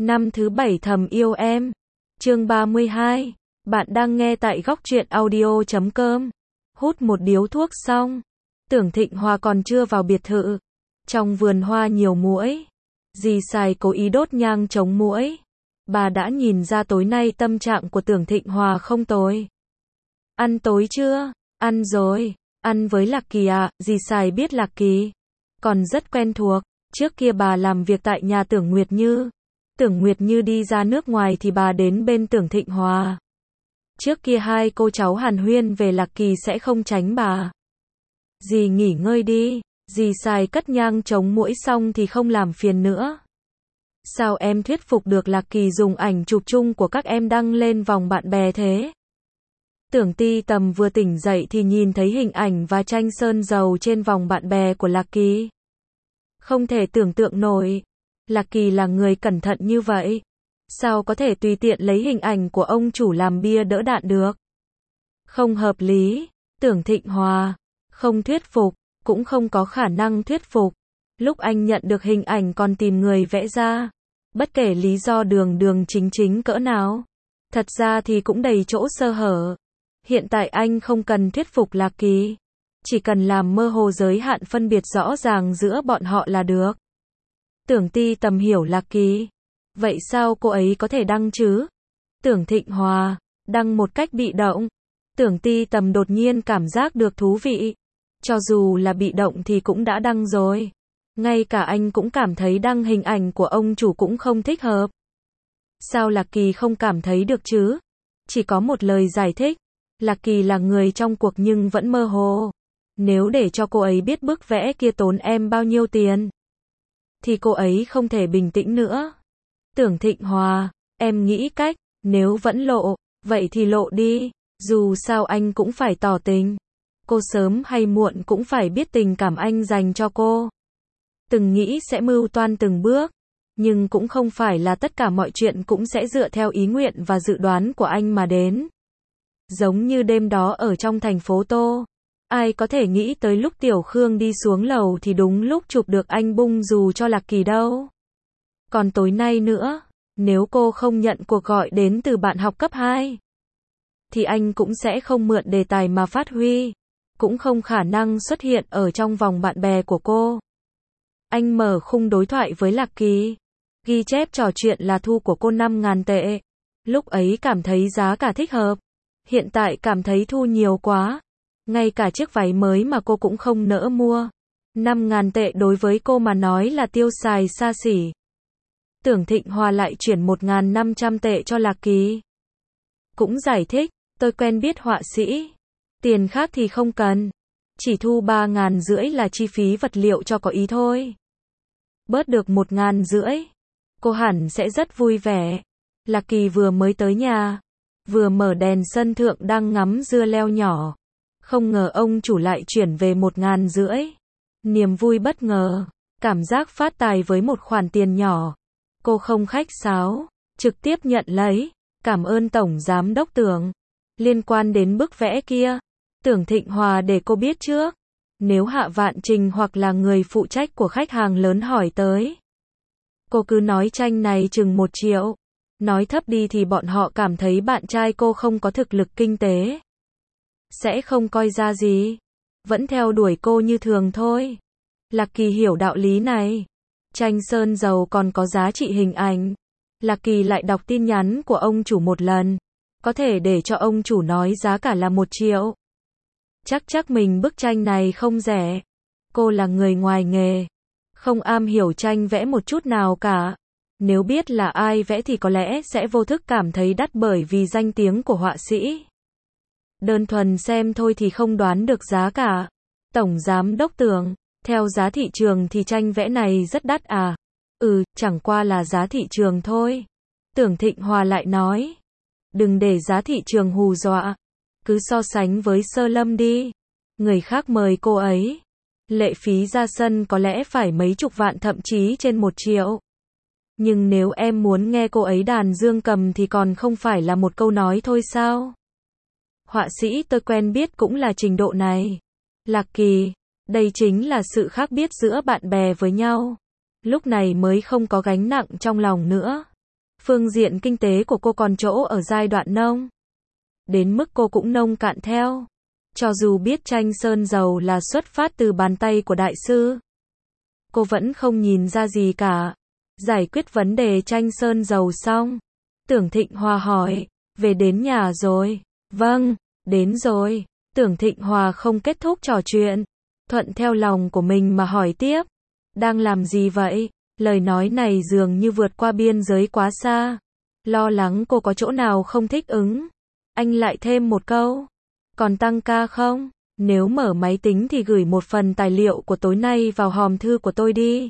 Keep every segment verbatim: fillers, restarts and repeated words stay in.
Năm thứ bảy thầm yêu em. Chương ba mươi hai. Bạn đang nghe tại góc truyện audio chấm com. Hút một điếu thuốc xong, Tưởng Thịnh Hòa còn chưa vào biệt thự. Trong vườn hoa nhiều muỗi. Dì Sài cố ý đốt nhang chống muỗi. Bà đã nhìn ra tối nay tâm trạng của Tưởng Thịnh Hòa không tồi. Ăn tối chưa? Ăn rồi. Ăn với Lạc Kỳ à? Dì Sài biết Lạc Kỳ. Còn rất quen thuộc. Trước kia bà làm việc tại nhà Tưởng Nguyệt Như. Tưởng Nguyệt Như đi ra nước ngoài thì bà đến bên Tưởng Thịnh Hòa. Trước kia hai cô cháu hàn huyên về Lạc Kỳ sẽ không tránh bà. Dì nghỉ ngơi đi. Dì Sài cất nhang chống muỗi xong thì không làm phiền nữa. Sao em thuyết phục được Lạc Kỳ dùng ảnh chụp chung của các em đăng lên vòng bạn bè thế? Tưởng Ti Tầm vừa tỉnh dậy thì nhìn thấy hình ảnh và tranh sơn dầu trên vòng bạn bè của Lạc Kỳ. Không thể tưởng tượng nổi. Lạc Kỳ là người cẩn thận như vậy. Sao có thể tùy tiện lấy hình ảnh của ông chủ làm bia đỡ đạn được? Không hợp lý. Tưởng Thịnh Hòa không thuyết phục, cũng không có khả năng thuyết phục. Lúc anh nhận được hình ảnh còn tìm người vẽ ra. Bất kể lý do đường đường chính chính cỡ nào. Thật ra thì cũng đầy chỗ sơ hở. Hiện tại anh không cần thuyết phục Lạc Kỳ. Chỉ cần làm mơ hồ giới hạn phân biệt rõ ràng giữa bọn họ là được. Tưởng Ti Tầm hiểu Lạc Kỳ. Vậy sao cô ấy có thể đăng chứ? Tưởng Thịnh Hòa đăng một cách bị động. Tưởng Ti Tầm đột nhiên cảm giác được thú vị. Cho dù là bị động thì cũng đã đăng rồi. Ngay cả anh cũng cảm thấy đăng hình ảnh của ông chủ cũng không thích hợp. Sao Lạc Kỳ không cảm thấy được chứ? Chỉ có một lời giải thích. Lạc Kỳ là người trong cuộc nhưng vẫn mơ hồ. Nếu để cho cô ấy biết bức vẽ kia tốn em bao nhiêu tiền, thì cô ấy không thể bình tĩnh nữa. Tưởng Thịnh Hòa, em nghĩ cách, nếu vẫn lộ, vậy thì lộ đi. Dù sao anh cũng phải tỏ tình. Cô sớm hay muộn cũng phải biết tình cảm anh dành cho cô. Từng nghĩ sẽ mưu toan từng bước. Nhưng cũng không phải là tất cả mọi chuyện cũng sẽ dựa theo ý nguyện và dự đoán của anh mà đến. Giống như đêm đó ở trong thành phố Tô. Ai có thể nghĩ tới lúc Tiểu Khương đi xuống lầu thì đúng lúc chụp được anh bung dù cho Lạc Kỳ đâu. Còn tối nay nữa, nếu cô không nhận cuộc gọi đến từ bạn học cấp hai, thì anh cũng sẽ không mượn đề tài mà phát huy. Cũng không khả năng xuất hiện ở trong vòng bạn bè của cô. Anh mở khung đối thoại với Lạc Kỳ. Ghi chép trò chuyện là thu của cô năm ngàn tệ. Lúc ấy cảm thấy giá cả thích hợp. Hiện tại cảm thấy thu nhiều quá. Ngay cả chiếc váy mới mà cô cũng không nỡ mua. năm ngàn tệ đối với cô mà nói là tiêu xài xa xỉ. Tưởng Thịnh Hòa lại chuyển một nghìn năm trăm tệ cho Lạc Kỳ. Cũng giải thích, tôi quen biết họa sĩ. Tiền khác thì không cần. Chỉ thu ba ngàn rưỡi là chi phí vật liệu cho có ý thôi. Bớt được một ngàn rưỡi. Cô hẳn sẽ rất vui vẻ. Lạc Kỳ vừa mới tới nhà. Vừa mở đèn sân thượng đang ngắm dưa leo nhỏ. Không ngờ ông chủ lại chuyển về một ngàn rưỡi. Niềm vui bất ngờ. Cảm giác phát tài với một khoản tiền nhỏ. Cô không khách sáo. Trực tiếp nhận lấy. Cảm ơn Tổng Giám Đốc Tưởng. Liên quan đến bức vẽ kia. Tưởng Thịnh Hòa để cô biết trước. Nếu Hạ Vạn Trình hoặc là người phụ trách của khách hàng lớn hỏi tới. Cô cứ nói tranh này chừng một triệu. Nói thấp đi thì bọn họ cảm thấy bạn trai cô không có thực lực kinh tế. Sẽ không coi ra gì. Vẫn theo đuổi cô như thường thôi. Lạc Kỳ hiểu đạo lý này. Tranh sơn dầu còn có giá trị hình ảnh. Lạc Kỳ lại đọc tin nhắn của ông chủ một lần. Có thể để cho ông chủ nói giá cả là một triệu. Chắc chắc mình bức tranh này không rẻ. Cô là người ngoài nghề. Không am hiểu tranh vẽ một chút nào cả. Nếu biết là ai vẽ thì có lẽ sẽ vô thức cảm thấy đắt bởi vì danh tiếng của họa sĩ. Đơn thuần xem thôi thì không đoán được giá cả. Tổng Giám Đốc Tưởng, theo giá thị trường thì tranh vẽ này rất đắt à? Ừ, chẳng qua là giá thị trường thôi. Tưởng Thịnh Hòa lại nói. Đừng để giá thị trường hù dọa. Cứ so sánh với Sơ Lâm đi. Người khác mời cô ấy. Lệ phí ra sân có lẽ phải mấy chục vạn thậm chí trên một triệu. Nhưng nếu em muốn nghe cô ấy đàn dương cầm thì còn không phải là một câu nói thôi sao? Họa sĩ tôi quen biết cũng là trình độ này. Lạc Kỳ, đây chính là sự khác biệt giữa bạn bè với nhau. Lúc này mới không có gánh nặng trong lòng nữa. Phương diện kinh tế của cô còn chỗ ở giai đoạn nông. Đến mức cô cũng nông cạn theo. Cho dù biết tranh sơn dầu là xuất phát từ bàn tay của đại sư, cô vẫn không nhìn ra gì cả. Giải quyết vấn đề tranh sơn dầu xong, Tưởng Thịnh Hòa hỏi, về đến nhà rồi? Vâng, đến rồi. Tưởng Thịnh Hòa không kết thúc trò chuyện, thuận theo lòng của mình mà hỏi tiếp. Đang làm gì vậy? Lời nói này dường như vượt qua biên giới quá xa. Lo lắng cô có chỗ nào không thích ứng. Anh lại thêm một câu. Còn tăng ca không? Nếu mở máy tính thì gửi một phần tài liệu của tối nay vào hòm thư của tôi đi.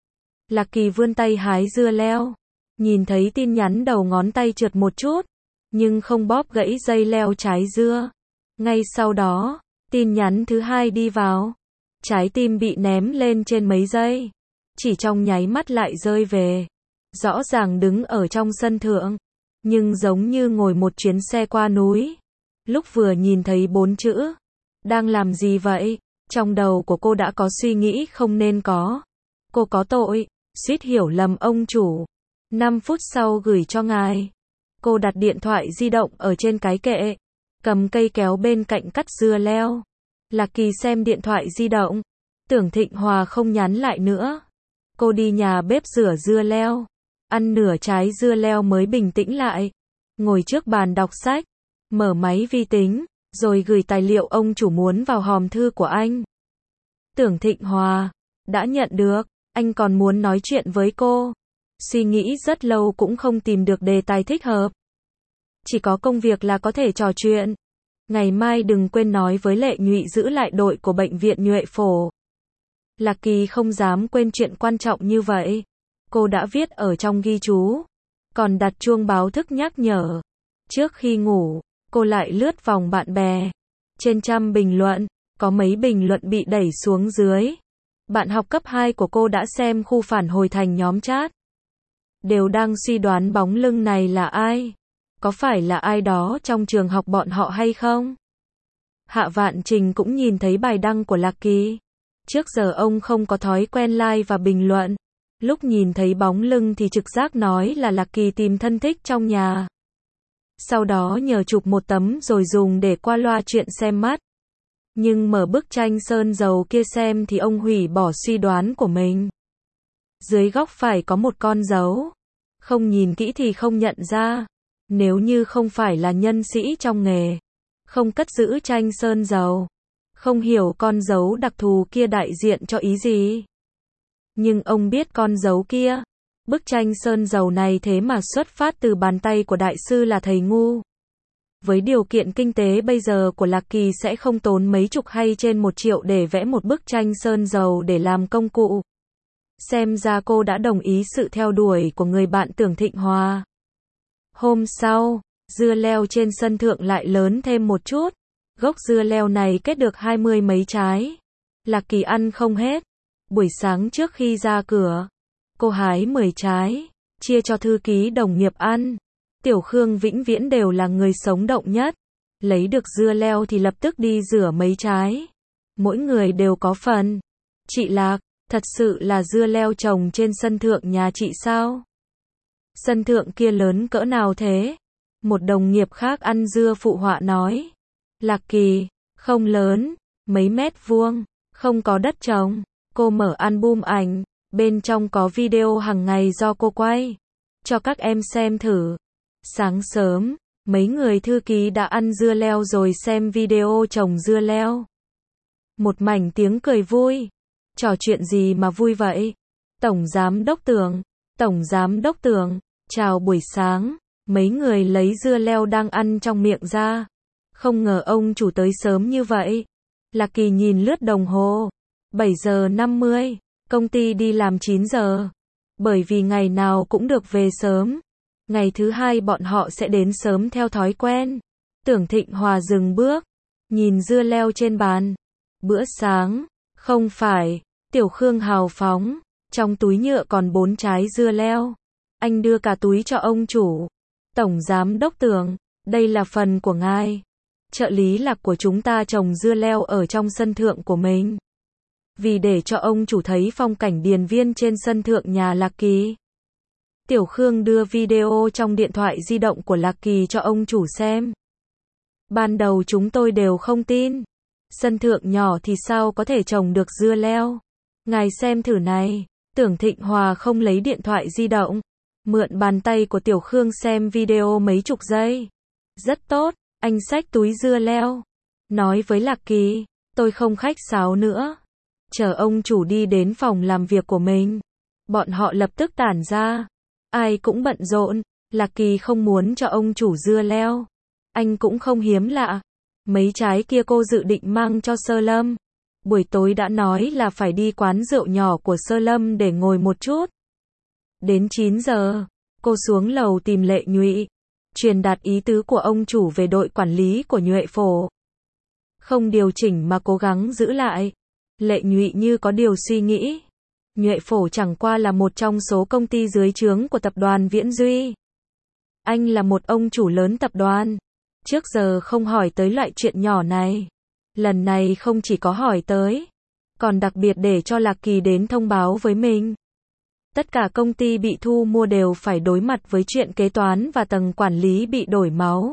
Lạc Kỳ vươn tay hái dưa leo. Nhìn thấy tin nhắn đầu ngón tay trượt một chút, nhưng không bóp gãy dây leo trái dưa. Ngay sau đó, tin nhắn thứ hai đi vào. Trái tim bị ném lên trên mấy giây. Chỉ trong nháy mắt lại rơi về. Rõ ràng đứng ở trong sân thượng, nhưng giống như ngồi một chuyến xe qua núi. Lúc vừa nhìn thấy bốn chữ, đang làm gì vậy? Trong đầu của cô đã có suy nghĩ không nên có. Cô có tội, suýt hiểu lầm ông chủ. năm phút sau gửi cho ngài. Cô đặt điện thoại di động ở trên cái kệ, cầm cây kéo bên cạnh cắt dưa leo. Lạc Kỳ xem điện thoại di động. Tưởng Thịnh Hòa không nhắn lại nữa. Cô đi nhà bếp rửa dưa leo, ăn nửa trái dưa leo mới bình tĩnh lại. Ngồi trước bàn đọc sách, mở máy vi tính, rồi gửi tài liệu ông chủ muốn vào hòm thư của anh. Tưởng Thịnh Hòa, đã nhận được, anh còn muốn nói chuyện với cô. Suy nghĩ rất lâu cũng không tìm được đề tài thích hợp. Chỉ có công việc là có thể trò chuyện. Ngày mai đừng quên nói với Lệ Nhụy giữ lại đội của bệnh viện Nhuệ Phổ. Lạc Kỳ không dám quên chuyện quan trọng như vậy. Cô đã viết ở trong ghi chú, còn đặt chuông báo thức nhắc nhở. Trước khi ngủ, cô lại lướt vòng bạn bè. Trên trăm bình luận, có mấy bình luận bị đẩy xuống dưới. Bạn học cấp hai của cô đã xem khu phản hồi thành nhóm chat. Đều đang suy đoán bóng lưng này là ai. Có phải là ai đó trong trường học bọn họ hay không? Hạ Vạn Trình cũng nhìn thấy bài đăng của Lạc Kỳ. Trước giờ ông không có thói quen like và bình luận. Lúc nhìn thấy bóng lưng thì trực giác nói là Lạc Kỳ tìm thân thích trong nhà. Sau đó nhờ chụp một tấm rồi dùng để qua loa chuyện xem mắt. Nhưng mở bức tranh sơn dầu kia xem thì ông hủy bỏ suy đoán của mình. Dưới góc phải có một con dấu. Không nhìn kỹ thì không nhận ra. Nếu như không phải là nhân sĩ trong nghề, không cất giữ tranh sơn dầu, không hiểu con dấu đặc thù kia đại diện cho ý gì. Nhưng ông biết con dấu kia, bức tranh sơn dầu này thế mà xuất phát từ bàn tay của đại sư là thầy ngu. Với điều kiện kinh tế bây giờ của Lạc Kỳ sẽ không tốn mấy chục hay trên một triệu để vẽ một bức tranh sơn dầu để làm công cụ. Xem ra cô đã đồng ý sự theo đuổi của người bạn Tưởng Thịnh Hòa. Hôm sau, dưa leo trên sân thượng lại lớn thêm một chút. Gốc dưa leo này kết được hai mươi mấy trái. Lạc Kỳ ăn không hết. Buổi sáng trước khi ra cửa, cô hái mười trái, chia cho thư ký đồng nghiệp ăn. Tiểu Khương vĩnh viễn đều là người sống động nhất. Lấy được dưa leo thì lập tức đi rửa mấy trái. Mỗi người đều có phần. Chị Lạc, thật sự là dưa leo trồng trên sân thượng nhà chị sao? Sân thượng kia lớn cỡ nào thế? Một đồng nghiệp khác ăn dưa phụ họa nói. Lạc Kỳ, không lớn, mấy mét vuông, không có đất trồng. Cô mở album ảnh, bên trong có video hàng ngày do cô quay. Cho các em xem thử. Sáng sớm, mấy người thư ký đã ăn dưa leo rồi xem video trồng dưa leo. Một mảnh tiếng cười vui. Trò chuyện gì mà vui vậy? Tổng Giám Đốc Tưởng, Tổng Giám Đốc Tưởng, chào buổi sáng. Mấy người lấy dưa leo đang ăn trong miệng ra. Không ngờ ông chủ tới sớm như vậy. Lạc Kỳ nhìn lướt đồng hồ. bảy giờ năm mươi, công ty đi làm chín giờ. Bởi vì ngày nào cũng được về sớm. Ngày thứ hai bọn họ sẽ đến sớm theo thói quen. Tưởng Thịnh Hòa dừng bước, nhìn dưa leo trên bàn. Bữa sáng, không phải. Tiểu Khương hào phóng, trong túi nhựa còn bốn trái dưa leo. Anh đưa cả túi cho ông chủ. Tổng Giám Đốc Tưởng, đây là phần của ngài. Trợ lý Lạc của chúng ta trồng dưa leo ở trong sân thượng của mình. Vì để cho ông chủ thấy phong cảnh điền viên trên sân thượng nhà Lạc Kỳ. Tiểu Khương đưa video trong điện thoại di động của Lạc Kỳ cho ông chủ xem. Ban đầu chúng tôi đều không tin. Sân thượng nhỏ thì sao có thể trồng được dưa leo. Ngài xem thử này. Tưởng Thịnh Hòa không lấy điện thoại di động. Mượn bàn tay của Tiểu Khương xem video mấy chục giây. Rất tốt, anh xách túi dưa leo. Nói với Lạc Kỳ, tôi không khách sáo nữa. Chờ ông chủ đi đến phòng làm việc của mình. Bọn họ lập tức tản ra. Ai cũng bận rộn. Lạc Kỳ không muốn cho ông chủ dưa leo. Anh cũng không hiếm lạ. Mấy trái kia cô dự định mang cho Sơ Lâm. Buổi tối đã nói là phải đi quán rượu nhỏ của Sơ Lâm để ngồi một chút. Đến chín giờ, cô xuống lầu tìm Lệ Nhụy, truyền đạt ý tứ của ông chủ về đội quản lý của Nhuệ Phổ. Không điều chỉnh mà cố gắng giữ lại. Lệ Nhụy như có điều suy nghĩ. Nhuệ Phổ chẳng qua là một trong số công ty dưới trướng của tập đoàn Viễn Duy. Anh là một ông chủ lớn tập đoàn. Trước giờ không hỏi tới loại chuyện nhỏ này. Lần này không chỉ có hỏi tới, còn đặc biệt để cho Lạc Kỳ đến thông báo với mình. Tất cả công ty bị thu mua đều phải đối mặt với chuyện kế toán và tầng quản lý bị đổi máu.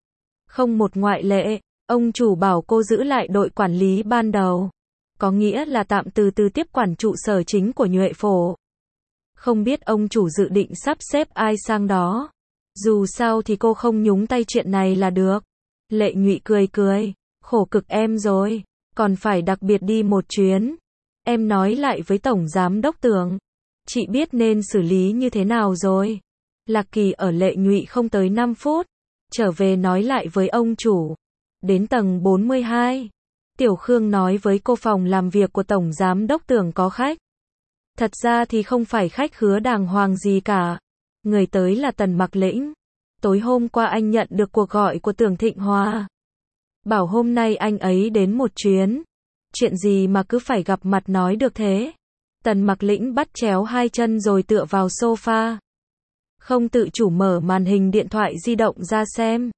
Không một ngoại lệ, ông chủ bảo cô giữ lại đội quản lý ban đầu. Có nghĩa là tạm từ từ tiếp quản trụ sở chính của Nhuệ Phổ. Không biết ông chủ dự định sắp xếp ai sang đó. Dù sao thì cô không nhúng tay chuyện này là được. Lệ Nhụy cười cười. Khổ cực em rồi. Còn phải đặc biệt đi một chuyến. Em nói lại với Tổng Giám Đốc Tưởng. Chị biết nên xử lý như thế nào rồi. Lạc Kỳ ở Lệ Nhụy không tới năm phút. Trở về nói lại với ông chủ. Đến tầng bốn mươi hai. Tiểu Khương nói với cô phòng làm việc của Tổng Giám Đốc Tưởng có khách. Thật ra thì không phải khách khứa đàng hoàng gì cả. Người tới là Tần Mặc Lĩnh. Tối hôm qua anh nhận được cuộc gọi của Tưởng Thịnh Hòa. Bảo hôm nay anh ấy đến một chuyến. Chuyện gì mà cứ phải gặp mặt nói được thế. Tần Mặc Lĩnh bắt chéo hai chân rồi tựa vào sofa. Không tự chủ mở màn hình điện thoại di động ra xem.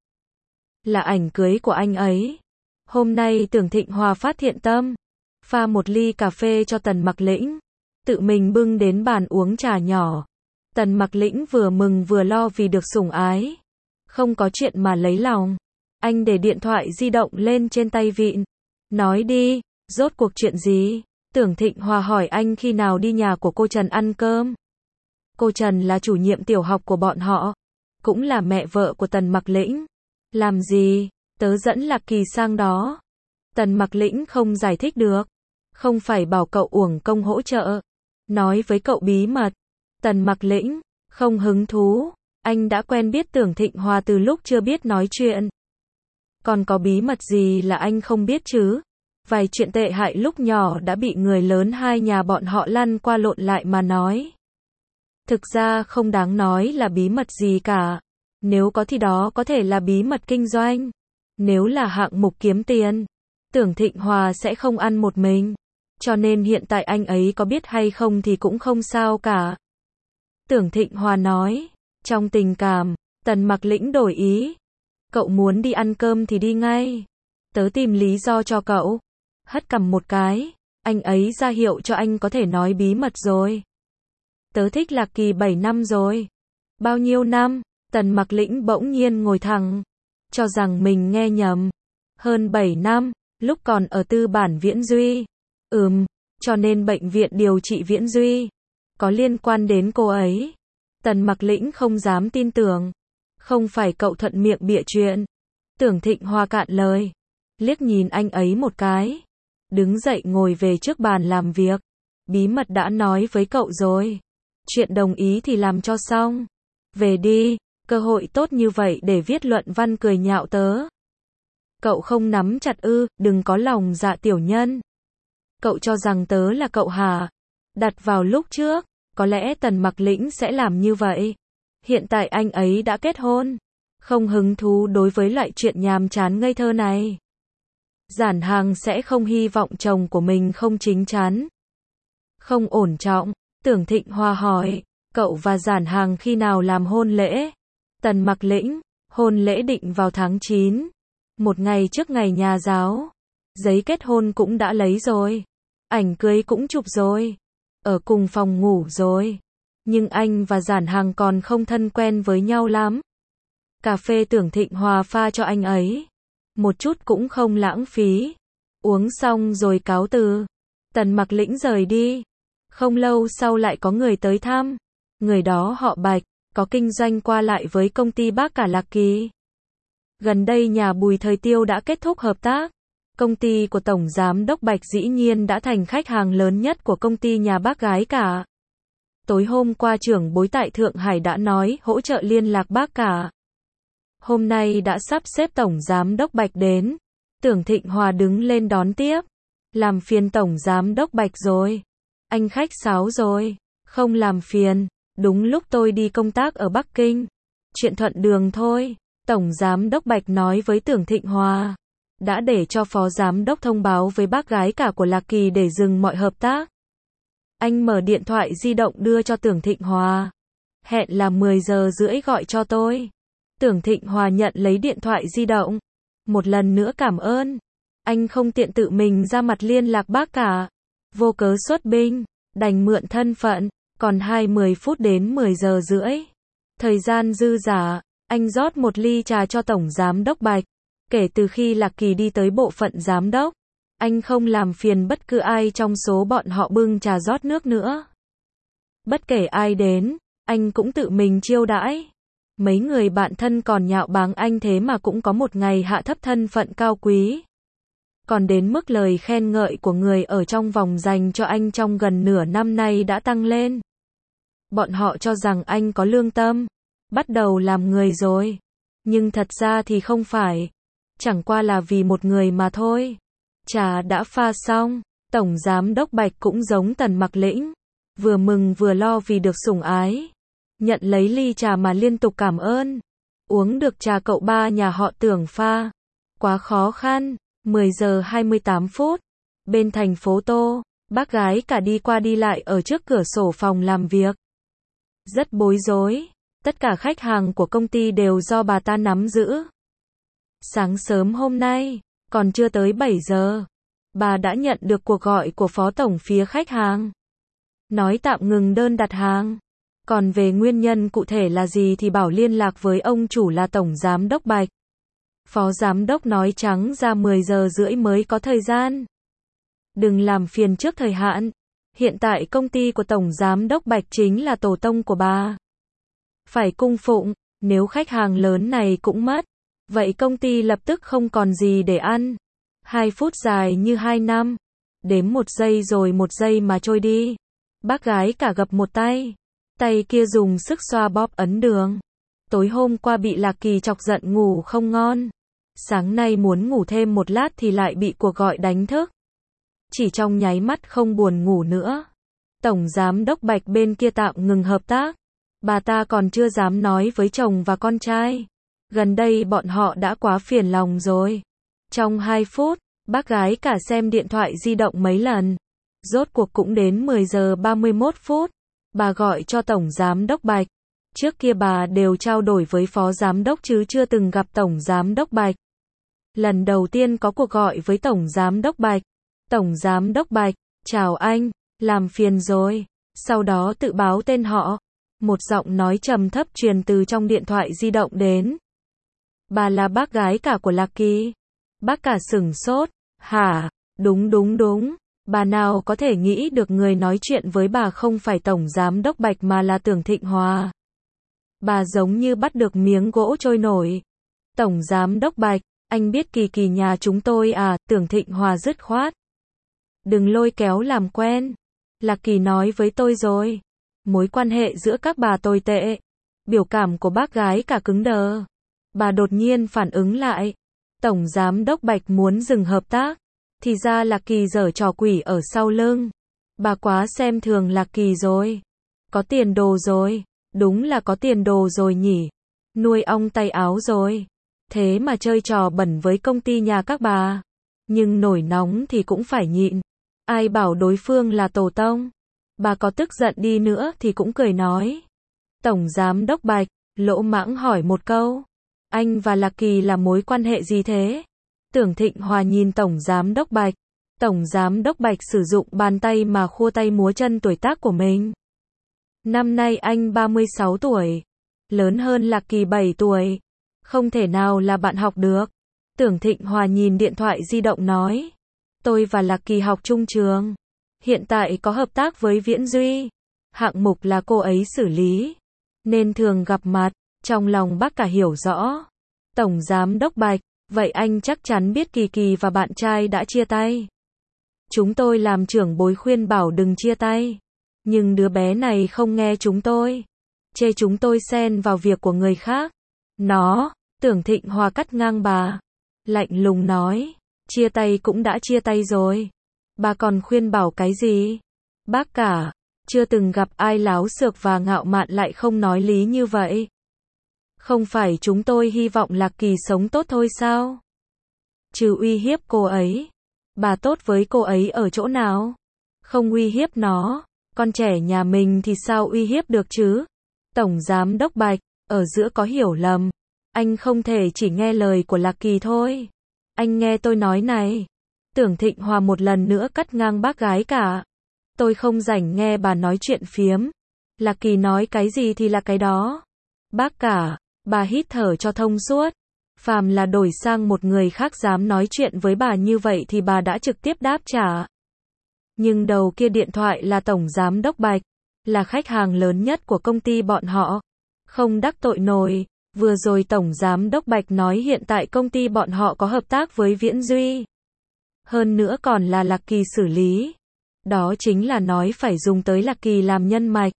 Là ảnh cưới của anh ấy. Hôm nay Tưởng Thịnh Hòa phát thiện tâm. Pha một ly cà phê cho Tần Mặc Lĩnh. Tự mình bưng đến bàn uống trà nhỏ. Tần Mặc Lĩnh vừa mừng vừa lo vì được sủng ái. Không có chuyện mà lấy lòng. Anh để điện thoại di động lên trên tay vịn. Nói đi, rốt cuộc chuyện gì? Tưởng Thịnh Hòa hỏi anh khi nào đi nhà của cô Trần ăn cơm. Cô Trần là chủ nhiệm tiểu học của bọn họ. Cũng là mẹ vợ của Tần Mặc Lĩnh. Làm gì? Tớ dẫn Lạc Kỳ sang đó. Tần Mặc Lĩnh không giải thích được. Không phải bảo cậu uổng công hỗ trợ. Nói với cậu bí mật. Tần Mặc Lĩnh, không hứng thú. Anh đã quen biết Tưởng Thịnh Hòa từ lúc chưa biết nói chuyện. Còn có bí mật gì là anh không biết chứ? Vài chuyện tệ hại lúc nhỏ đã bị người lớn hai nhà bọn họ lăn qua lộn lại mà nói. Thực ra không đáng nói là bí mật gì cả. Nếu có thì đó có thể là bí mật kinh doanh. Nếu là hạng mục kiếm tiền, Tưởng Thịnh Hòa sẽ không ăn một mình. Cho nên hiện tại anh ấy có biết hay không thì cũng không sao cả. Tưởng Thịnh Hòa nói, trong tình cảm, Tần Mặc Lĩnh đổi ý. Cậu muốn đi ăn cơm thì đi ngay. Tớ tìm lý do cho cậu. Hất cằm một cái, anh ấy ra hiệu cho anh có thể nói bí mật rồi. Tớ thích Lạc Kỳ bảy năm rồi. Bao nhiêu năm? Tần Mặc Lĩnh bỗng nhiên ngồi thẳng. Cho rằng mình nghe nhầm. Hơn bảy năm, lúc còn ở tư bản Viễn Duy. Ừm, cho nên bệnh viện điều trị Viễn Duy. Có liên quan đến cô ấy. Tần Mặc Lĩnh không dám tin tưởng. Không phải cậu thuận miệng bịa chuyện. Tưởng Thịnh Hòa cạn lời. Liếc nhìn anh ấy một cái. Đứng dậy ngồi về trước bàn làm việc. Bí mật đã nói với cậu rồi. Chuyện đồng ý thì làm cho xong. Về đi, cơ hội tốt như vậy để viết luận văn cười nhạo tớ. Cậu không nắm chặt ư, đừng có lòng dạ tiểu nhân. Cậu cho rằng tớ là cậu hả? Đặt vào lúc trước, có lẽ Tần Mặc Lĩnh sẽ làm như vậy. Hiện tại anh ấy đã kết hôn. Không hứng thú đối với loại chuyện nhàm chán ngây thơ này. Giản Hàng sẽ không hy vọng chồng của mình không chính chắn. Không ổn trọng. Tưởng Thịnh Hòa hỏi, cậu và Giản Hàng khi nào làm hôn lễ? Tần Mặc Lĩnh, hôn lễ định vào tháng chín. Một ngày trước ngày nhà giáo. Giấy kết hôn cũng đã lấy rồi. Ảnh cưới cũng chụp rồi. Ở cùng phòng ngủ rồi. Nhưng anh và Giản Hằng còn không thân quen với nhau lắm. Cà phê Tưởng Thịnh Hòa pha cho anh ấy. Một chút cũng không lãng phí. Uống xong rồi cáo từ. Tần Mặc Lĩnh rời đi. Không lâu sau lại có người tới thăm. Người đó họ Bạch, có kinh doanh qua lại với công ty Bác Cả Lạc Kỳ. Gần đây nhà Bùi Thời Tiêu đã kết thúc hợp tác. Công ty của Tổng Giám đốc Bạch dĩ nhiên đã thành khách hàng lớn nhất của công ty nhà Bác Gái Cả. Tối hôm qua trưởng bối tại Thượng Hải đã nói hỗ trợ liên lạc Bác Cả. Hôm nay đã sắp xếp Tổng Giám đốc Bạch đến. Tưởng Thịnh Hòa đứng lên đón tiếp. Làm phiền Tổng Giám đốc Bạch rồi. Anh khách sáo rồi. Không làm phiền. Đúng lúc tôi đi công tác ở Bắc Kinh. Chuyện thuận đường thôi. Tổng Giám đốc Bạch nói với Tưởng Thịnh Hòa. Đã để cho Phó Giám đốc thông báo với Bác Gái Cả của Lạc Kỳ để dừng mọi hợp tác. Anh mở điện thoại di động đưa cho Tưởng Thịnh Hòa. Hẹn là mười giờ rưỡi gọi cho tôi. Tưởng Thịnh Hòa nhận lấy điện thoại di động. Một lần nữa cảm ơn. Anh không tiện tự mình ra mặt liên lạc Bác Cả. Vô cớ xuất binh. Đành mượn thân phận. Còn hai mươi phút đến mười giờ rưỡi. Thời gian dư dả. Anh rót một ly trà cho Tổng Giám đốc Bạch. Kể từ khi Lạc Kỳ đi tới bộ phận giám đốc, anh không làm phiền bất cứ ai trong số bọn họ bưng trà rót nước nữa. Bất kể ai đến, anh cũng tự mình chiêu đãi. Mấy người bạn thân còn nhạo báng anh thế mà cũng có một ngày hạ thấp thân phận cao quý. Còn đến mức lời khen ngợi của người ở trong vòng dành cho anh trong gần nửa năm nay đã tăng lên. Bọn họ cho rằng anh có lương tâm, bắt đầu làm người rồi. Nhưng thật ra thì không phải. Chẳng qua là vì một người mà thôi. Trà đã pha xong, Tổng Giám đốc Bạch cũng giống Tần Mặc Lĩnh. Vừa mừng vừa lo vì được sủng ái. Nhận lấy ly trà mà liên tục cảm ơn. Uống được trà cậu ba nhà họ Tưởng pha. Quá khó khăn. mười giờ hai mươi tám phút. Bên thành phố Tô, Bác Gái Cả đi qua đi lại ở trước cửa sổ phòng làm việc. Rất bối rối. Tất cả khách hàng của công ty đều do bà ta nắm giữ. Sáng sớm hôm nay, còn chưa tới bảy giờ, bà đã nhận được cuộc gọi của Phó Tổng phía khách hàng. Nói tạm ngừng đơn đặt hàng. Còn về nguyên nhân cụ thể là gì thì bảo liên lạc với ông chủ là Tổng Giám đốc Bạch. Phó Giám đốc nói trắng ra mười giờ rưỡi mới có thời gian. Đừng làm phiền trước thời hạn. Hiện tại công ty của Tổng Giám đốc Bạch chính là tổ tông của bà. Phải cung phụng, nếu khách hàng lớn này cũng mất, vậy công ty lập tức không còn gì để ăn. Hai phút dài như hai năm. Đếm một giây rồi một giây mà trôi đi. Bác Gái Cả gập một tay. Tay kia dùng sức xoa bóp ấn đường. Tối hôm qua bị Lạc Kỳ chọc giận ngủ không ngon. Sáng nay muốn ngủ thêm một lát thì lại bị cuộc gọi đánh thức. Chỉ trong nháy mắt không buồn ngủ nữa. Tổng Giám đốc Bạch bên kia tạm ngừng hợp tác. Bà ta còn chưa dám nói với chồng và con trai. Gần đây bọn họ đã quá phiền lòng rồi. Trong hai phút, Bác Gái Cả xem điện thoại di động mấy lần. Rốt cuộc cũng đến mười giờ ba mươi mốt phút. Bà gọi cho Tổng Giám đốc Bạch. Trước kia bà đều trao đổi với Phó Giám đốc chứ chưa từng gặp Tổng Giám đốc Bạch. Lần đầu tiên có cuộc gọi với Tổng Giám đốc Bạch. Tổng Giám đốc Bạch, chào anh, làm phiền rồi. Sau đó tự báo tên họ. Một giọng nói trầm thấp truyền từ trong điện thoại di động đến. Bà là Bác Gái Cả của Lạc Kỳ. Bác Cả sửng sốt. Hả? Đúng đúng đúng. Bà nào có thể nghĩ được người nói chuyện với bà không phải Tổng Giám đốc Bạch mà là Tưởng Thịnh Hòa. Bà giống như bắt được miếng gỗ trôi nổi. Tổng Giám đốc Bạch, anh biết Kỳ Kỳ nhà chúng tôi à? Tưởng Thịnh Hòa dứt khoát. Đừng lôi kéo làm quen. Lạc Kỳ nói với tôi rồi. Mối quan hệ giữa các bà tồi tệ. Biểu cảm của Bác Gái Cả cứng đờ. Bà đột nhiên phản ứng lại. Tổng Giám đốc Bạch muốn dừng hợp tác. Thì ra Lạc Kỳ giở trò quỷ ở sau lưng. Bà quá xem thường Lạc Kỳ rồi. Có tiền đồ rồi. Đúng là có tiền đồ rồi nhỉ. Nuôi ong tay áo rồi. Thế mà chơi trò bẩn với công ty nhà các bà. Nhưng nổi nóng thì cũng phải nhịn. Ai bảo đối phương là tổ tông. Bà có tức giận đi nữa thì cũng cười nói. Tổng Giám đốc Bạch, lỗ mãng hỏi một câu. Anh và Lạc Kỳ là mối quan hệ gì thế? Tưởng Thịnh Hòa nhìn Tổng Giám đốc Bạch. Tổng Giám đốc Bạch sử dụng bàn tay mà khua tay múa chân tuổi tác của mình. Năm nay anh ba mươi sáu tuổi, lớn hơn Lạc Kỳ bảy tuổi. Không thể nào là bạn học được. Tưởng Thịnh Hòa nhìn điện thoại di động nói. Tôi và Lạc Kỳ học chung trường. Hiện tại có hợp tác với Viễn Duy. Hạng mục là cô ấy xử lý. Nên thường gặp mặt. Trong lòng bác cả hiểu rõ. Tổng Giám Đốc Bạch, vậy anh chắc chắn biết Kỳ Kỳ và bạn trai đã chia tay. Chúng tôi làm trưởng bối khuyên bảo đừng chia tay. Nhưng đứa bé này không nghe chúng tôi. Chê chúng tôi xen vào việc của người khác. Nó, Tưởng Thịnh Hòa cắt ngang bà. Lạnh lùng nói, chia tay cũng đã chia tay rồi. Bà còn khuyên bảo cái gì? Bác cả, chưa từng gặp ai láo xược và ngạo mạn lại không nói lý như vậy. Không phải chúng tôi hy vọng Lạc Kỳ sống tốt thôi sao? Trừ uy hiếp cô ấy. Bà tốt với cô ấy ở chỗ nào? Không uy hiếp nó. Con trẻ nhà mình thì sao uy hiếp được chứ? Tổng Giám Đốc Bạch, ở giữa có hiểu lầm. Anh không thể chỉ nghe lời của Lạc Kỳ thôi. Anh nghe tôi nói này. Tưởng Thịnh Hòa một lần nữa cắt ngang bác gái cả. Tôi không rảnh nghe bà nói chuyện phiếm. Lạc Kỳ nói cái gì thì là cái đó. Bác cả, bà hít thở cho thông suốt. Phàm là đổi sang một người khác dám nói chuyện với bà như vậy thì bà đã trực tiếp đáp trả. Nhưng đầu kia điện thoại là Tổng Giám Đốc Bạch, là khách hàng lớn nhất của công ty bọn họ. Không đắc tội nổi. Vừa rồi Tổng Giám Đốc Bạch nói hiện tại công ty bọn họ có hợp tác với Viễn Duy. Hơn nữa còn là Lạc Kỳ xử lý. Đó chính là nói phải dùng tới Lạc Kỳ làm nhân mạch.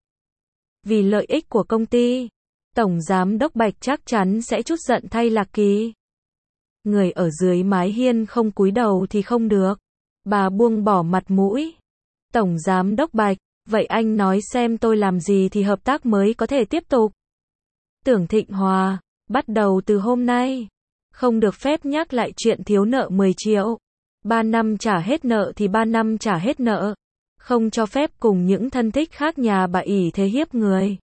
Vì lợi ích của công ty, Tổng Giám Đốc Bạch chắc chắn sẽ trút giận thay Lạc Kỳ. Người ở dưới mái hiên không cúi đầu thì không được. Bà buông bỏ mặt mũi. Tổng Giám Đốc Bạch, vậy anh nói xem tôi làm gì thì hợp tác mới có thể tiếp tục. Tưởng Thịnh Hòa, bắt đầu từ hôm nay, không được phép nhắc lại chuyện thiếu nợ mười triệu. ba năm trả hết nợ thì ba năm trả hết nợ. Không cho phép cùng những thân thích khác nhà bà ỷ thế hiếp người.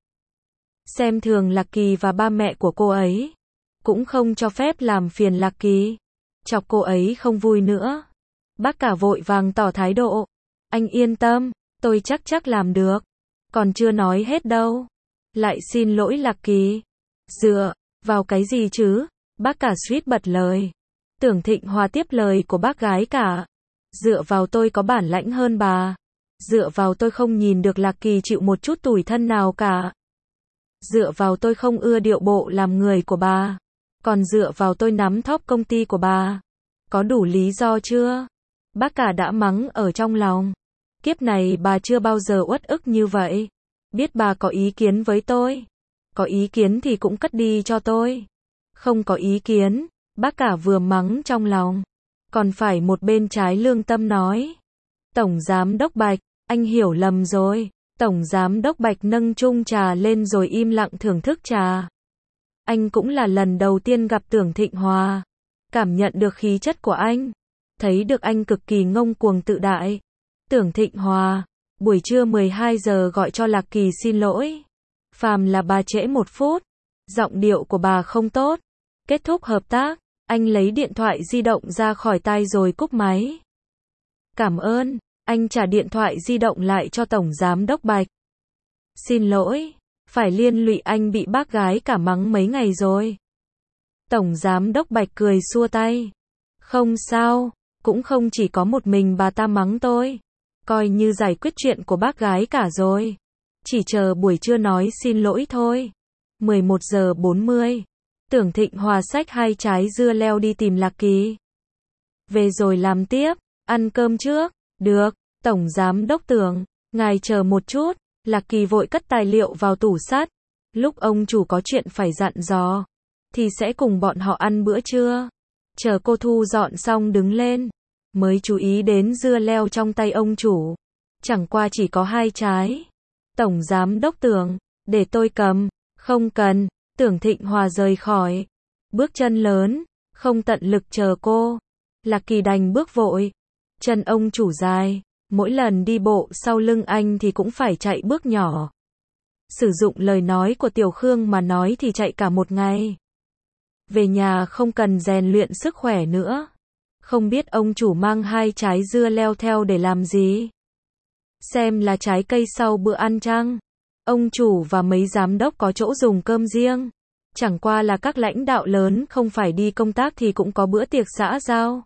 Xem thường Lạc Kỳ và ba mẹ của cô ấy. Cũng không cho phép làm phiền Lạc Kỳ. Chọc cô ấy không vui nữa. Bác cả vội vàng tỏ thái độ. Anh yên tâm, tôi chắc chắc làm được. Còn chưa nói hết đâu. Lại xin lỗi Lạc Kỳ. Dựa vào cái gì chứ? Bác cả suýt bật lời. Tưởng Thịnh Hòa tiếp lời của bác gái cả. Dựa vào tôi có bản lãnh hơn bà. Dựa vào tôi không nhìn được Lạc Kỳ chịu một chút tủi thân nào cả. Dựa vào tôi không ưa điệu bộ làm người của bà. Còn dựa vào tôi nắm thóp công ty của bà. Có đủ lý do chưa? Bác cả đã mắng ở trong lòng. Kiếp này bà chưa bao giờ uất ức như vậy. Biết bà có ý kiến với tôi. Có ý kiến thì cũng cất đi cho tôi. Không có ý kiến. Bác cả vừa mắng trong lòng. Còn phải một bên trái lương tâm nói. Tổng Giám Đốc Bạch, anh hiểu lầm rồi. Tổng Giám Đốc Bạch nâng chung trà lên rồi im lặng thưởng thức trà. Anh cũng là lần đầu tiên gặp Tưởng Thịnh Hòa. Cảm nhận được khí chất của anh. Thấy được anh cực kỳ ngông cuồng tự đại. Tưởng Thịnh Hòa, buổi trưa mười hai giờ gọi cho Lạc Kỳ xin lỗi. Phàm là bà trễ một phút. Giọng điệu của bà không tốt. Kết thúc hợp tác, anh lấy điện thoại di động ra khỏi tai rồi cúp máy. Cảm ơn, anh trả điện thoại di động lại cho Tổng Giám Đốc Bạch. Xin lỗi, phải liên lụy anh bị bác gái cả mắng mấy ngày rồi. Tổng Giám Đốc Bạch cười xua tay. Không sao, cũng không chỉ có một mình bà ta mắng tôi. Coi như giải quyết chuyện của bác gái cả rồi. Chỉ chờ buổi trưa nói xin lỗi thôi. mười một giờ bốn mươi. Tưởng Thịnh Hòa xách hai trái dưa leo đi tìm Lạc Kỳ. Về rồi làm tiếp, ăn cơm trước. Được, Tổng Giám Đốc Tưởng, ngài chờ một chút. Lạc Kỳ vội cất tài liệu vào tủ sắt. Lúc ông chủ có chuyện phải dặn dò, thì sẽ cùng bọn họ ăn bữa trưa. Chờ cô thu dọn xong đứng lên, mới chú ý đến dưa leo trong tay ông chủ. Chẳng qua chỉ có hai trái. Tổng Giám Đốc Tưởng, để tôi cầm. Không cần. Tưởng Thịnh Hòa rời khỏi. Bước chân lớn, không tận lực chờ cô. Lạc Kỳ đành bước vội. Chân ông chủ dài, mỗi lần đi bộ sau lưng anh thì cũng phải chạy bước nhỏ. Sử dụng lời nói của Tiểu Khương mà nói thì chạy cả một ngày. Về nhà không cần rèn luyện sức khỏe nữa. Không biết ông chủ mang hai trái dưa leo theo để làm gì? Xem là trái cây sau bữa ăn chăng? Ông chủ và mấy giám đốc có chỗ dùng cơm riêng. Chẳng qua là các lãnh đạo lớn không phải đi công tác thì cũng có bữa tiệc xã giao.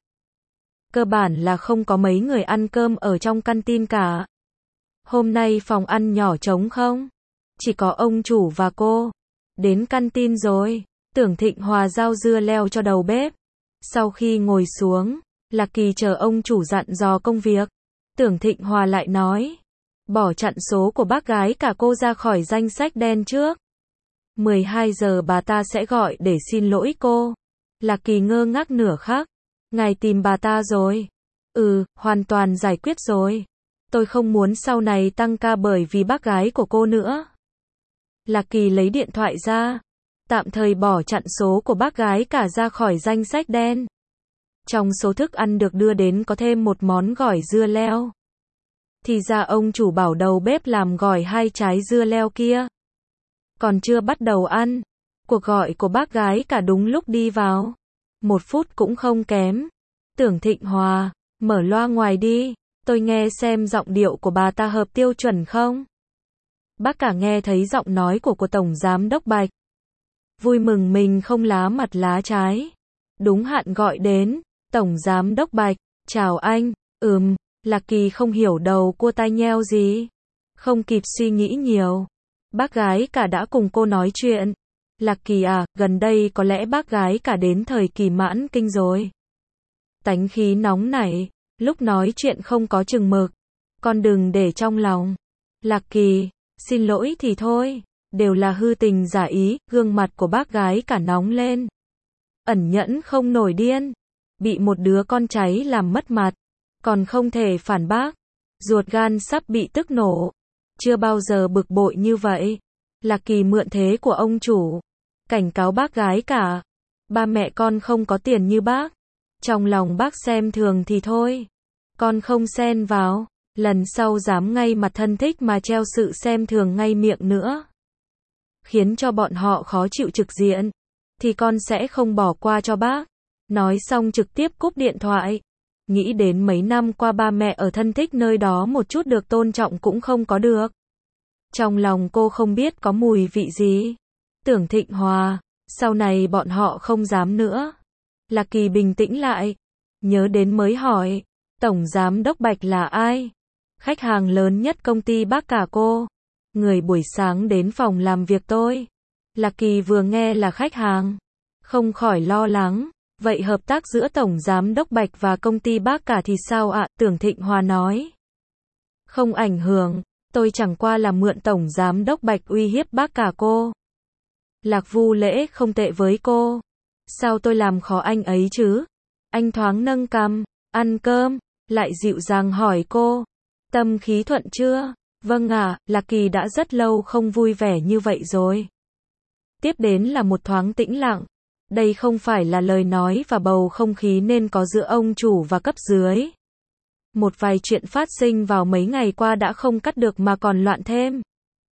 Cơ bản là không có mấy người ăn cơm ở trong canteen cả. Hôm nay phòng ăn nhỏ trống không? Chỉ có ông chủ và cô. Đến canteen rồi. Tưởng Thịnh Hòa giao dưa leo cho đầu bếp. Sau khi ngồi xuống, Lạc Kỳ chờ ông chủ dặn dò công việc. Tưởng Thịnh Hòa lại nói. Bỏ chặn số của bác gái cả cô ra khỏi danh sách đen trước. mười hai giờ bà ta sẽ gọi để xin lỗi cô. Lạc Kỳ ngơ ngác nửa khắc. Ngài tìm bà ta rồi. Ừ, hoàn toàn giải quyết rồi. Tôi không muốn sau này tăng ca bởi vì bác gái của cô nữa. Lạc Kỳ lấy điện thoại ra. Tạm thời bỏ chặn số của bác gái cả ra khỏi danh sách đen. Trong số thức ăn được đưa đến có thêm một món gỏi dưa leo. Thì ra ông chủ bảo đầu bếp làm gỏi hai trái dưa leo kia. Còn chưa bắt đầu ăn. Cuộc gọi của bác gái cả đúng lúc đi vào. Một phút cũng không kém. Tưởng Thịnh Hòa, mở loa ngoài đi. Tôi nghe xem giọng điệu của bà ta hợp tiêu chuẩn không? Bác cả nghe thấy giọng nói của của Tổng Giám Đốc Bạch. Vui mừng mình không lá mặt lá trái. Đúng hạn gọi đến. Tổng Giám Đốc Bạch, chào anh. Ừm, Lạc Kỳ không hiểu đầu cua tai nheo gì. Không kịp suy nghĩ nhiều. Bác gái cả đã cùng cô nói chuyện. Lạc Kỳ à, gần đây có lẽ bác gái cả đến thời kỳ mãn kinh rồi. Tánh khí nóng nảy, lúc nói chuyện không có chừng mực. Con đừng để trong lòng. Lạc Kỳ, xin lỗi thì thôi, đều là hư tình giả ý, gương mặt của bác gái cả nóng lên. Ẩn nhẫn không nổi điên. Bị một đứa con cháy làm mất mặt. Còn không thể phản bác. Ruột gan sắp bị tức nổ. Chưa bao giờ bực bội như vậy. Lạc Kỳ mượn thế của ông chủ. Cảnh cáo bác gái cả. Ba mẹ con không có tiền như bác. Trong lòng bác xem thường thì thôi. Con không xen vào. Lần sau dám ngay mặt thân thích mà treo sự xem thường ngay miệng nữa. Khiến cho bọn họ khó chịu trực diện. Thì con sẽ không bỏ qua cho bác. Nói xong trực tiếp cúp điện thoại. Nghĩ đến mấy năm qua ba mẹ ở thân thích nơi đó một chút được tôn trọng cũng không có được. Trong lòng cô không biết có mùi vị gì. Tưởng Thịnh Hòa, sau này bọn họ không dám nữa. Lạc Kỳ bình tĩnh lại. Nhớ đến mới hỏi. Tổng Giám Đốc Bạch là ai? Khách hàng lớn nhất công ty bác cả cô. Người buổi sáng đến phòng làm việc tôi. Lạc Kỳ vừa nghe là khách hàng. Không khỏi lo lắng. Vậy hợp tác giữa Tổng Giám Đốc Bạch và công ty bác cả thì sao ạ? Tưởng Thịnh Hòa nói. Không ảnh hưởng. Tôi chẳng qua là mượn Tổng Giám Đốc Bạch uy hiếp bác cả cô. Lạc Vu Lễ không tệ với cô. Sao tôi làm khó anh ấy chứ? Anh thoáng nâng cằm. Ăn cơm. Lại dịu dàng hỏi cô. Tâm khí thuận chưa? Vâng ạ, Lạc Kỳ đã rất lâu không vui vẻ như vậy rồi. Tiếp đến là một thoáng tĩnh lặng. Đây không phải là lời nói và bầu không khí nên có giữa ông chủ và cấp dưới. Một vài chuyện phát sinh vào mấy ngày qua đã không cắt được mà còn loạn thêm.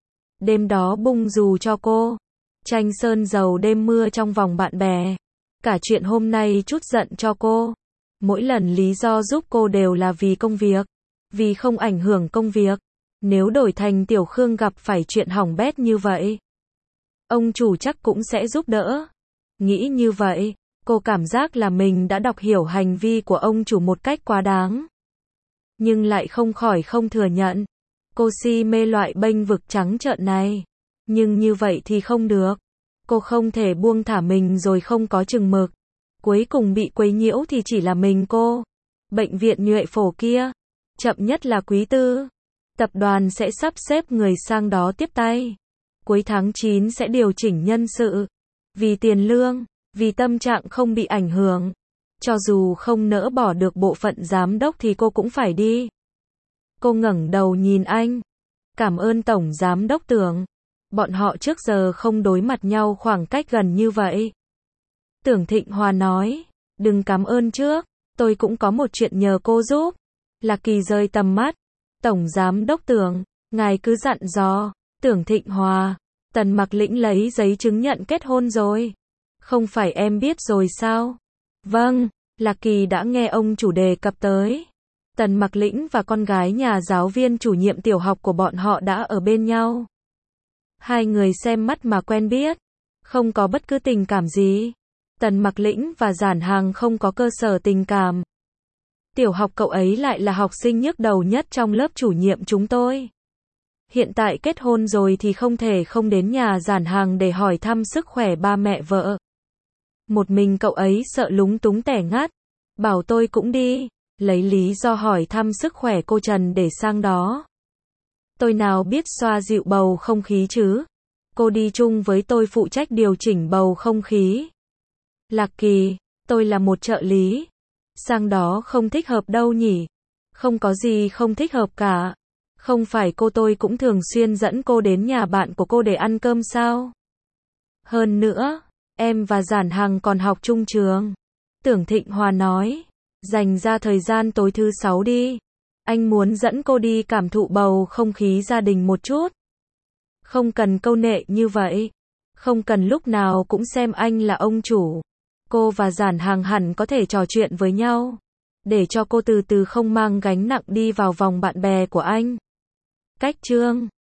Đêm đó bung dù cho cô. Tranh sơn dầu đêm mưa trong vòng bạn bè. Cả chuyện hôm nay chút giận cho cô. Mỗi lần lý do giúp cô đều là vì công việc. Vì không ảnh hưởng công việc. Nếu đổi thành Tiểu Khương gặp phải chuyện hỏng bét như vậy, ông chủ chắc cũng sẽ giúp đỡ. Nghĩ như vậy, cô cảm giác là mình đã đọc hiểu hành vi của ông chủ một cách quá đáng. Nhưng lại không khỏi không thừa nhận. Cô si mê loại bênh vực trắng trợn này. Nhưng như vậy thì không được. Cô không thể buông thả mình rồi không có chừng mực. Cuối cùng bị quấy nhiễu thì chỉ là mình cô. Bệnh viện Nhuệ Phổ kia. Chậm nhất là quý tư. Tập đoàn sẽ sắp xếp người sang đó tiếp tay. Cuối tháng chín sẽ điều chỉnh nhân sự. Vì tiền lương, vì tâm trạng không bị ảnh hưởng. Cho dù không nỡ bỏ được bộ phận giám đốc thì cô cũng phải đi. Cô ngẩng đầu nhìn anh. Cảm ơn Tổng Giám Đốc Tưởng. Bọn họ trước giờ không đối mặt nhau khoảng cách gần như vậy. Tưởng Thịnh Hòa nói. Đừng cảm ơn trước. Tôi cũng có một chuyện nhờ cô giúp. Lạc Kỳ rời tầm mắt. Tổng Giám Đốc Tưởng. Ngài cứ dặn dò. Tưởng Thịnh Hòa. Tần Mặc Lĩnh lấy giấy chứng nhận kết hôn rồi. Không phải em biết rồi sao? Vâng. Lạc Kỳ đã nghe ông chủ đề cập tới. Tần Mặc Lĩnh và con gái nhà giáo viên chủ nhiệm tiểu học của bọn họ đã ở bên nhau. Hai người xem mắt mà quen biết. Không có bất cứ tình cảm gì. Tần Mặc Lĩnh và Giản Hàng không có cơ sở tình cảm. Tiểu học cậu ấy lại là học sinh nhức đầu nhất trong lớp chủ nhiệm chúng tôi. Hiện tại kết hôn rồi thì không thể không đến nhà Giản Hàng để hỏi thăm sức khỏe ba mẹ vợ. Một mình cậu ấy sợ lúng túng tẻ ngắt. Bảo tôi cũng đi. Lấy lý do hỏi thăm sức khỏe cô Trần để sang đó. Tôi nào biết xoa dịu bầu không khí chứ. Cô đi chung với tôi phụ trách điều chỉnh bầu không khí. Lạc Kỳ, tôi là một trợ lý. Sang đó không thích hợp đâu nhỉ. Không có gì không thích hợp cả. Không phải cô tôi cũng thường xuyên dẫn cô đến nhà bạn của cô để ăn cơm sao? Hơn nữa, em và Giản Hằng còn học chung trường. Tưởng Thịnh Hòa nói, dành ra thời gian tối thứ sáu đi. Anh muốn dẫn cô đi cảm thụ bầu không khí gia đình một chút. Không cần câu nệ như vậy. Không cần lúc nào cũng xem anh là ông chủ. Cô và Giản Hằng hẳn có thể trò chuyện với nhau. Để cho cô từ từ không mang gánh nặng đi vào vòng bạn bè của anh. Cách chương